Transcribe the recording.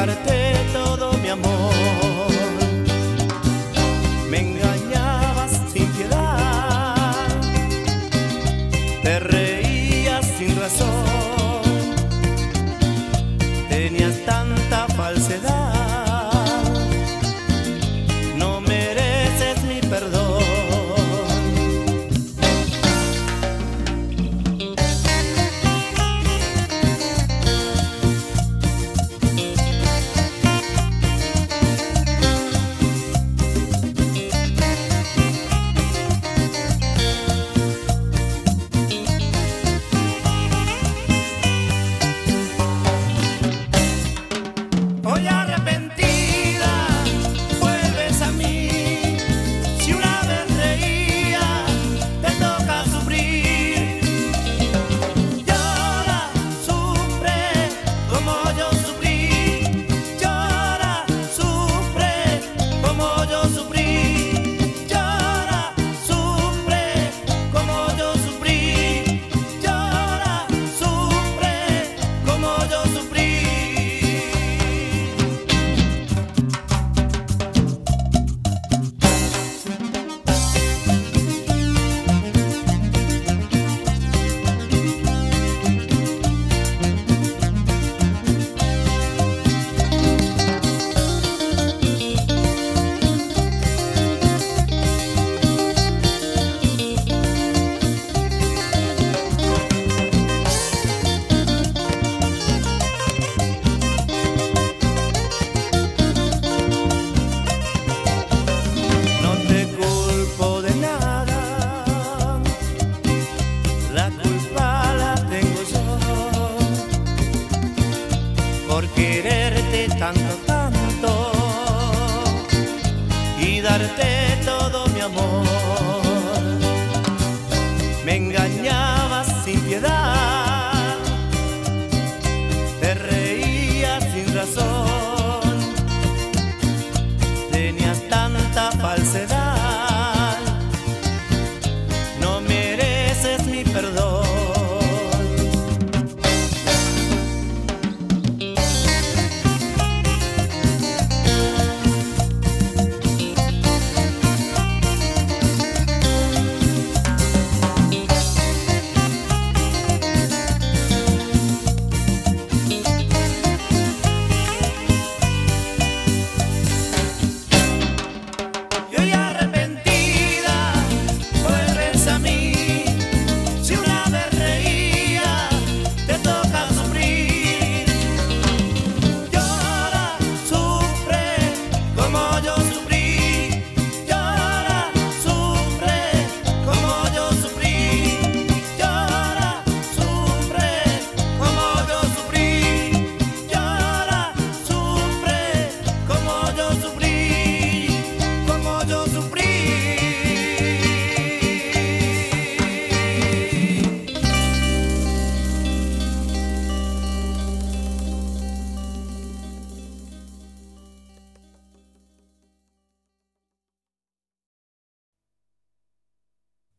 darte todo mi amor. Me engañabas sin piedad, te reías sin razón, tenías tanta falsedad, no mereces mi perdón. Hoy arrepentida vuelves a mí. Si una vez reía, te toca sufrir. Llora, sufre como yo sufrí. Llora, sufre como yo sufrí. Llora, sufre como yo sufrí. Llora, sufre como yo sufrí. Por quererte tanto, tanto y darte todo mi amor. Me engañabas sin piedad, te reías sin razón, tenías tanta falsedad.